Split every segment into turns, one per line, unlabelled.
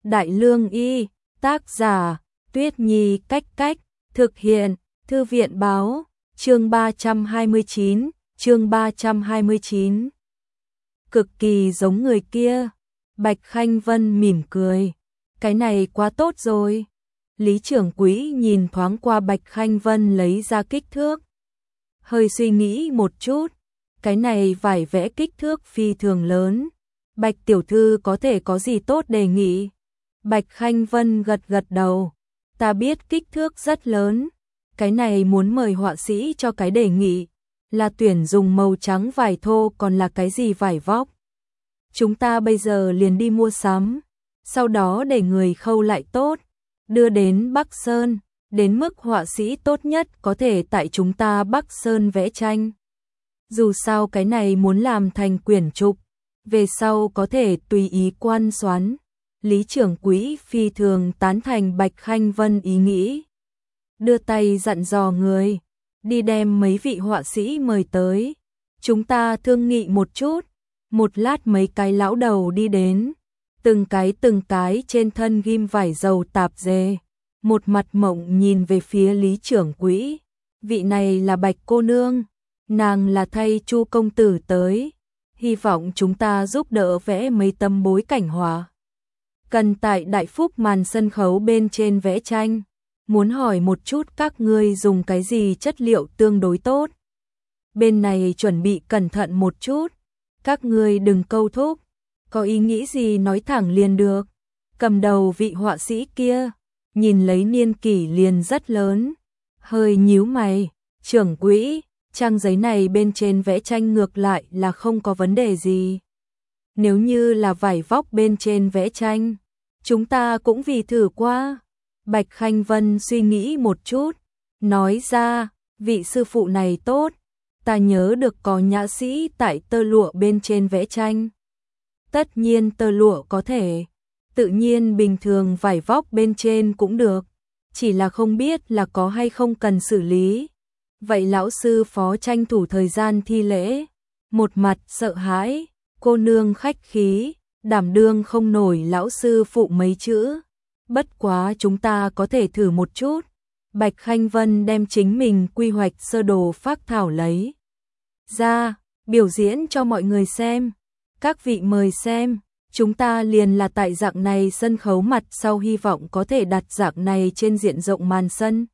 Đại Lương Y, tác giả, Tuyết Nhi Cách, thực hiện, Thư viện báo, chương 329. Cực kỳ giống người kia. Bạch Khanh Vân mỉm cười. Cái này quá tốt rồi. Lý trưởng quỹ nhìn thoáng qua Bạch Khanh Vân lấy ra kích thước. Hơi suy nghĩ một chút. Cái này vải vẽ kích thước phi thường lớn. Bạch tiểu thư có thể có gì tốt đề nghị? Bạch Khanh Vân gật đầu. Ta biết kích thước rất lớn. Cái này muốn mời họa sĩ cho cái đề nghị. Là tuyển dùng màu trắng vải thô còn là cái gì vải vóc? Chúng ta bây giờ liền đi mua sắm. Sau đó để người khâu lại tốt. Đưa đến Bắc Sơn. Đến mức họa sĩ tốt nhất có thể tại chúng ta Bắc Sơn vẽ tranh. Dù sao cái này muốn làm thành quyển trục. Về sau có thể tùy ý quan xoán. Lý trưởng quỹ phi thường tán thành Bạch Khanh Vân ý nghĩ. Đưa tay dặn dò người. Đi đem mấy vị họa sĩ mời tới. Chúng ta thương nghị một chút. Một lát mấy cái lão đầu đi đến. Từng cái trên thân ghim vải dầu tạp dề. Một mặt mộng nhìn về phía Lý trưởng quỹ. Vị này là Bạch cô nương. Nàng là thay Chu công tử tới. Hy vọng chúng ta giúp đỡ vẽ mấy tấm bối cảnh họa. Cần tại Đại Phúc màn sân khấu bên trên vẽ tranh. Muốn hỏi một chút các ngươi dùng cái gì chất liệu tương đối tốt. Bên này chuẩn bị cẩn thận một chút. Các ngươi đừng câu thúc. Có ý nghĩ gì nói thẳng liền được. Cầm đầu vị họa sĩ kia. Nhìn lấy niên kỷ liền rất lớn. Hơi nhíu mày. Trưởng quỹ. Trang giấy này bên trên vẽ tranh ngược lại là không có vấn đề gì. Nếu như là vải vóc bên trên vẽ tranh. Chúng ta cũng vì thử qua. Bạch Khanh Vân suy nghĩ một chút. Nói ra. Vị sư phụ này tốt. Ta nhớ được có nhã sĩ tại tơ lụa bên trên vẽ tranh. Tất nhiên tơ lụa có thể. Tự nhiên bình thường vải vóc bên trên cũng được. Chỉ là không biết là có hay không cần xử lý. Vậy lão sư phó tranh thủ thời gian thi lễ. Một mặt sợ hãi. Cô nương khách khí. Đảm đương không nổi lão sư phụ mấy chữ. Bất quá chúng ta có thể thử một chút. Bạch Khanh Vân đem chính mình quy hoạch sơ đồ phác thảo lấy ra, biểu diễn cho mọi người xem. Các vị mời xem. Chúng ta liền là tại dạng này sân khấu mặt sau hy vọng có thể đặt dạng này trên diện rộng màn sân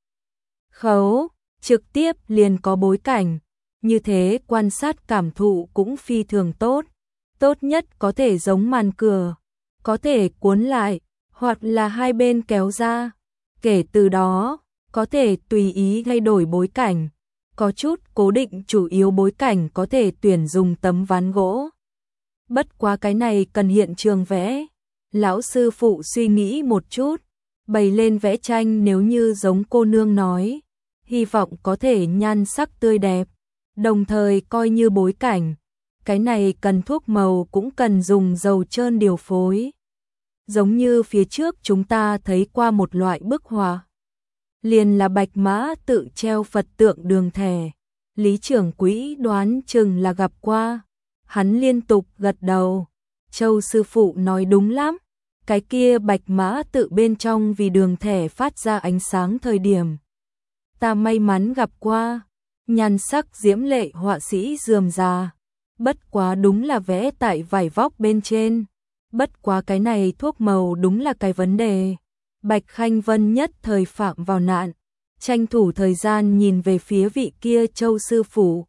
khấu. Trực tiếp liền có bối cảnh. Như thế quan sát cảm thụ cũng phi thường tốt. Tốt nhất có thể giống màn cửa. Có thể cuốn lại. Hoặc là hai bên kéo ra. Kể từ đó, có thể tùy ý thay đổi bối cảnh. Có chút cố định chủ yếu bối cảnh có thể tuyển dùng tấm ván gỗ. Bất quá cái này cần hiện trường vẽ. Lão sư phụ suy nghĩ một chút. Bày lên vẽ tranh nếu như giống cô nương nói. Hy vọng có thể nhan sắc tươi đẹp. Đồng thời coi như bối cảnh. Cái này cần thuốc màu cũng cần dùng dầu trơn điều phối. Giống như phía trước chúng ta thấy qua một loại bức họa. Liền là bạch mã tự treo Phật tượng đường thẻ. Lý trưởng quỹ đoán chừng là gặp qua. Hắn liên tục gật đầu. Châu sư phụ nói đúng lắm. Cái kia bạch mã tự bên trong vì đường thẻ phát ra ánh sáng thời điểm. Ta may mắn gặp qua. Nhan sắc diễm lệ họa sĩ rườm rà. Bất quá đúng là vẽ tại vải vóc bên trên. Bất quá cái này thuốc màu đúng là cái vấn đề. Bạch Khanh Vân nhất thời phạm vào nạn. Tranh thủ thời gian nhìn về phía vị kia Châu sư phụ.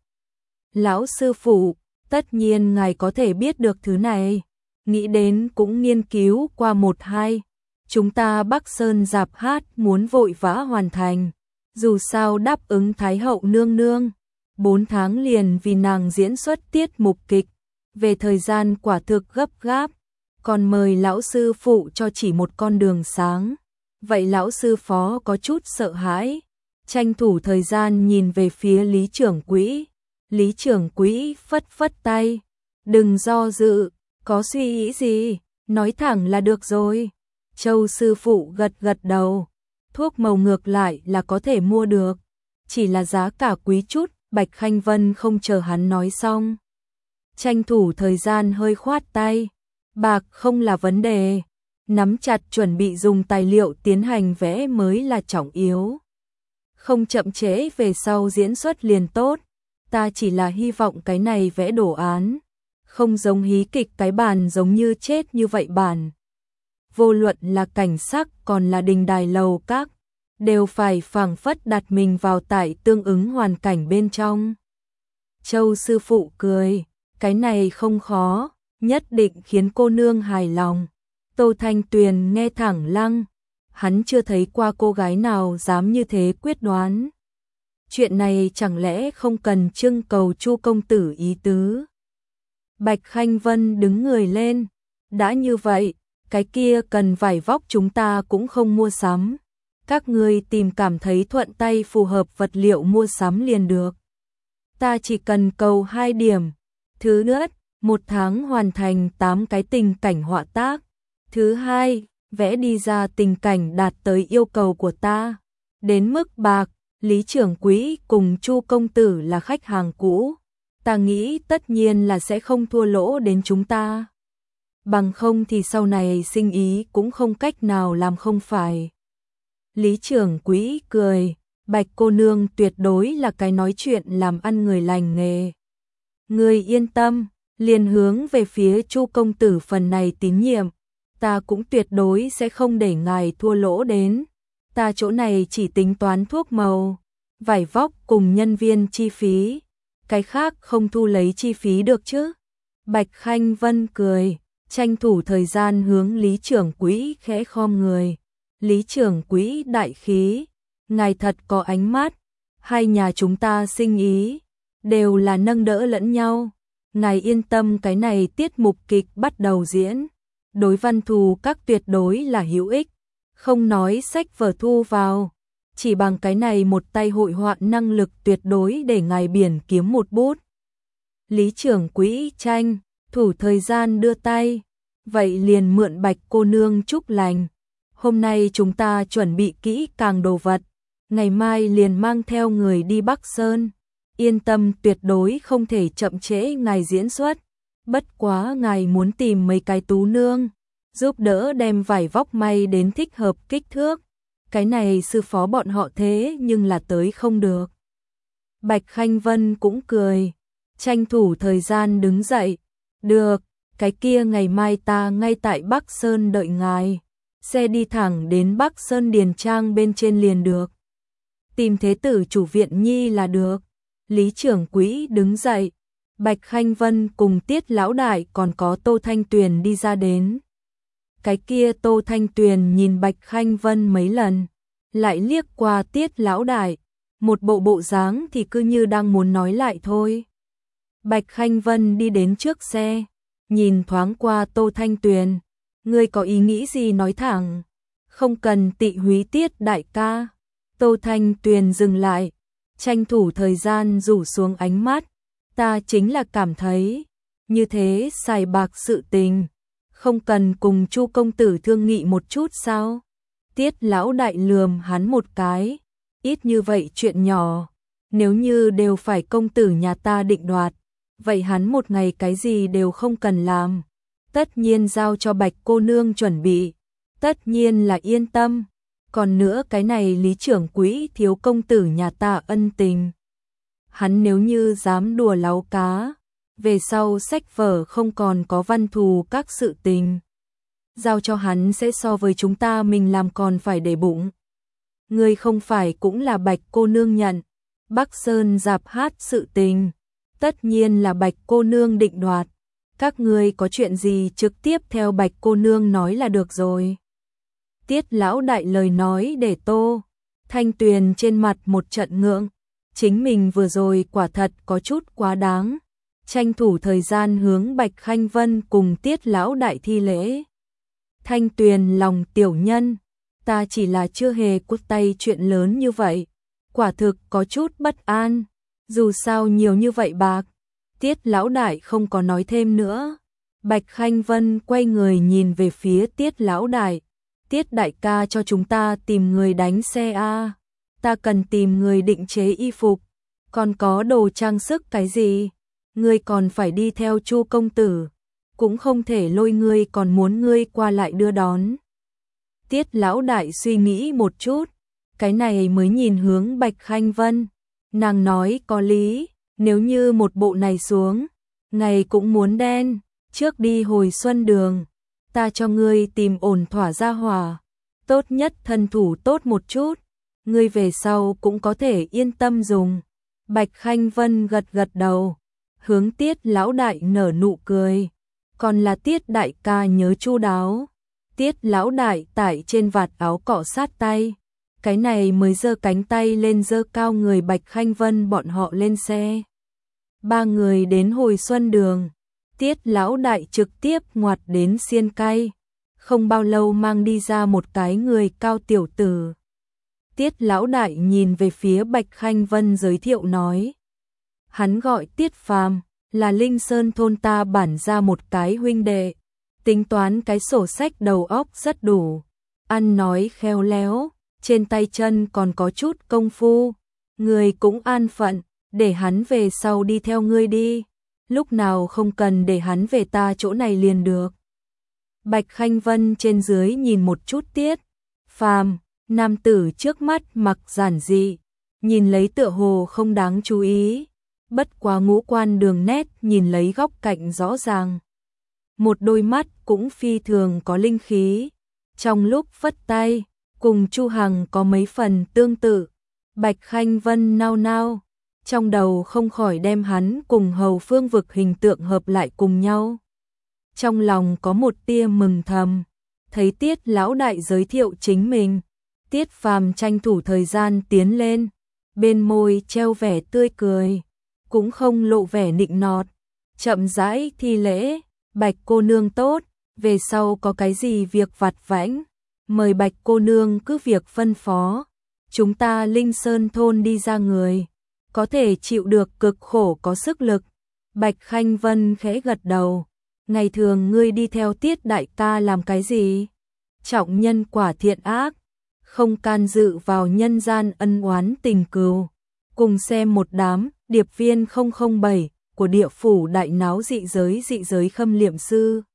Lão sư phụ, tất nhiên ngài có thể biết được thứ này. Nghĩ đến cũng nghiên cứu qua một hai. Chúng ta Bắc Sơn dạp hát muốn vội vã hoàn thành. Dù sao đáp ứng Thái hậu nương nương. 4 tháng liền vì nàng diễn xuất tiết mục kịch. Về thời gian quả thực gấp gáp. Còn mời lão sư phụ cho chỉ một con đường sáng. Vậy lão sư phó có chút sợ hãi. Tranh thủ thời gian nhìn về phía Lý trưởng quỹ. Lý trưởng quỹ phất phất tay. Đừng do dự. Có suy nghĩ gì? Nói thẳng là được rồi. Châu sư phụ gật đầu. Thuốc màu ngược lại là có thể mua được. Chỉ là giá cả quý chút. Bạch Khanh Vân không chờ hắn nói xong. Tranh thủ thời gian hơi khoát tay. Bạc không là vấn đề. nắm chặt chuẩn bị dùng tài liệu tiến hành vẽ mới là trọng yếu. Không chậm trễ về sau diễn xuất liền tốt, ta chỉ là hy vọng cái này vẽ đồ án, không giống hí kịch cái bản giống như chết như vậy bản. Vô luận là cảnh sắc còn là đình đài lầu các, đều phải phảng phất đặt mình vào tại tương ứng hoàn cảnh bên trong. Châu sư phụ cười, cái này không khó, nhất định khiến cô nương hài lòng. Tô Thanh Tuyền nghe thẳng lăng, hắn chưa thấy qua cô gái nào dám như thế quyết đoán. Chuyện này chẳng lẽ không cần trưng cầu Chu công tử ý tứ. Bạch Khanh Vân đứng người lên, đã như vậy, cái kia cần vải vóc chúng ta cũng không mua sắm. Các ngươi tìm cảm thấy thuận tay phù hợp vật liệu mua sắm liền được. Ta chỉ cần cầu 2 điểm. Thứ nhất, 1 tháng hoàn thành 8 cái tình cảnh họa tác. Thứ hai, vẽ đi ra tình cảnh đạt tới yêu cầu của ta. Đến mức bạc, Lý trưởng quỹ cùng Chu công tử là khách hàng cũ. Ta nghĩ tất nhiên là sẽ không thua lỗ đến chúng ta. Bằng không thì sau này sinh ý cũng không cách nào làm không phải. Lý trưởng quỹ cười, Bạch cô nương tuyệt đối là cái nói chuyện làm ăn người lành nghề. Người yên tâm, liền hướng về phía Chu công tử phần này tín nhiệm, ta cũng tuyệt đối sẽ không để ngài thua lỗ đến. Ta chỗ này chỉ tính toán thuốc màu, vải vóc cùng nhân viên chi phí, cái khác không thu lấy chi phí được chứ. Bạch Khanh Vân cười, tranh thủ thời gian hướng Lý trưởng quỹ khẽ khom người. Lý trưởng quỹ đại khí, ngài thật có ánh mắt, hai nhà chúng ta sinh ý, đều là nâng đỡ lẫn nhau. Ngài yên tâm, cái này tiết mục kịch bắt đầu diễn, đối văn thù các tuyệt đối là hữu ích, không nói sách vở thu vào, chỉ bằng cái này một tay hội họa năng lực tuyệt đối để ngài biển kiếm một bút. Lý trưởng quỹ tranh, thủ thời gian đưa tay, vậy liền mượn Bạch cô nương chúc lành. Hôm nay chúng ta chuẩn bị kỹ càng đồ vật, ngày mai liền mang theo người đi Bắc Sơn. Yên tâm, tuyệt đối không thể chậm trễ ngài diễn xuất. Bất quá ngài muốn tìm mấy cái tú nương, giúp đỡ đem vải vóc may đến thích hợp kích thước. Cái này sư phó bọn họ thế nhưng là tới không được. Bạch Khanh Vân cũng cười, tranh thủ thời gian đứng dậy. Được, cái kia ngày mai ta ngay tại Bắc Sơn đợi ngài. Xe đi thẳng đến Bắc Sơn Điền Trang bên trên liền được. Tìm thế tử chủ viện nhi là được. Lý trưởng quỹ đứng dậy. Bạch Khanh Vân cùng Tiết lão đại còn có Tô Thanh Tuyền đi ra đến. Cái kia Tô Thanh Tuyền nhìn Bạch Khanh Vân mấy lần, lại liếc qua Tiết lão đại, một bộ dáng thì cứ như đang muốn nói lại thôi. Bạch Khanh Vân đi đến trước xe, nhìn thoáng qua Tô Thanh Tuyền, ngươi có ý nghĩ gì nói thẳng, không cần tị húy Tiết đại ca. Tô Thanh Tuyền dừng lại, tranh thủ thời gian rủ xuống ánh mắt, ta chính là cảm thấy, như thế xài bạc sự tình, không cần cùng Chu công tử thương nghị một chút sao? Tiết lão đại lườm hắn một cái, ít như vậy chuyện nhỏ, nếu như đều phải công tử nhà ta định đoạt, vậy hắn một ngày cái gì đều không cần làm, tất nhiên giao cho Bạch cô nương chuẩn bị, tất nhiên là yên tâm. Còn nữa cái này Lý trưởng quỹ thiếu công tử nhà ta ân tình. Hắn nếu như dám đùa láu cá, về sau sách vở không còn có văn thù các sự tình. Giao cho hắn sẽ so với chúng ta mình làm còn phải để bụng. Ngươi không phải cũng là Bạch cô nương nhận. Bắc Sơn dạp hát sự tình, tất nhiên là Bạch cô nương định đoạt. Các ngươi có chuyện gì trực tiếp theo Bạch cô nương nói là được rồi. Tiết lão đại lời nói để Tô Thanh Tuyền trên mặt một trận ngượng, chính mình vừa rồi quả thật có chút quá đáng, tranh thủ thời gian hướng Bạch Khanh Vân cùng Tiết lão đại thi lễ. Thanh Tuyền lòng tiểu nhân, ta chỉ là chưa hề cút tay chuyện lớn như vậy, quả thực có chút bất an, dù sao nhiều như vậy bạc. Tiết lão đại không có nói thêm nữa. Bạch Khanh Vân quay người nhìn về phía Tiết lão đại. Tiết đại ca cho chúng ta tìm người đánh xe a, ta cần tìm người định chế y phục, còn có đồ trang sức cái gì, ngươi còn phải đi theo Chu công tử. cũng không thể lôi ngươi, còn muốn ngươi qua lại đưa đón. Tiết lão đại suy nghĩ một chút, cái này mới nhìn hướng Bạch Khanh Vân. Nàng nói có lý, nếu như một bộ này xuống, ngày cũng muốn đen, trước đi hồi xuân đường, ta cho ngươi tìm ổn thỏa gia hỏa, tốt nhất thân thủ tốt một chút, ngươi về sau cũng có thể yên tâm dùng. Bạch Khanh Vân gật gật đầu, hướng Tiết lão đại nở nụ cười, còn là Tiết đại ca nhớ chu đáo. Tiết lão đại tải trên vạt áo cọ sát tay, cái này mới giơ cánh tay lên giơ cao người Bạch Khanh Vân bọn họ lên xe. Ba người đến hồi xuân đường, Tiết lão đại trực tiếp ngoặt đến xiên cay, không bao lâu mang đi ra một cái người cao tiểu tử. Tiết lão đại nhìn về phía Bạch Khanh Vân giới thiệu nói, hắn gọi Tiết Phàm, là Linh Sơn thôn ta bản ra một cái huynh đệ, tính toán cái sổ sách đầu óc rất đủ, ăn nói khéo léo, trên tay chân còn có chút công phu, người cũng an phận, để hắn về sau đi theo ngươi đi, lúc nào không cần để hắn về ta chỗ này liền được. Bạch Khanh Vân trên dưới nhìn một chút Tiết Phàm, nam tử trước mắt mặc giản dị, nhìn lấy tựa hồ không đáng chú ý, bất quá ngũ quan đường nét nhìn lấy góc cạnh rõ ràng. Một đôi mắt cũng phi thường có linh khí, trong lúc phất tay, cùng Chu Hằng có mấy phần tương tự. Bạch Khanh Vân nao nao, trong đầu không khỏi đem hắn cùng Hầu Phương Vực hình tượng hợp lại cùng nhau. Trong lòng có một tia mừng thầm, thấy Tiết lão đại giới thiệu chính mình, Tiết Phàm tranh thủ thời gian tiến lên, bên môi treo vẻ tươi cười, cũng không lộ vẻ nịnh nọt, chậm rãi thi lễ, Bạch cô nương tốt, về sau có cái gì việc vặt vãnh, mời Bạch cô nương cứ việc phân phó, chúng ta Linh Sơn thôn đi ra người, có thể chịu được cực khổ có sức lực. Bạch Khanh Vân khẽ gật đầu, ngày thường ngươi đi theo Tiết đại ca làm cái gì? Trọng nhân quả thiện ác, không can dự vào nhân gian ân oán tình cừu. Cùng xem một đám điệp viên 007 của địa phủ đại náo dị giới khâm liệm sư.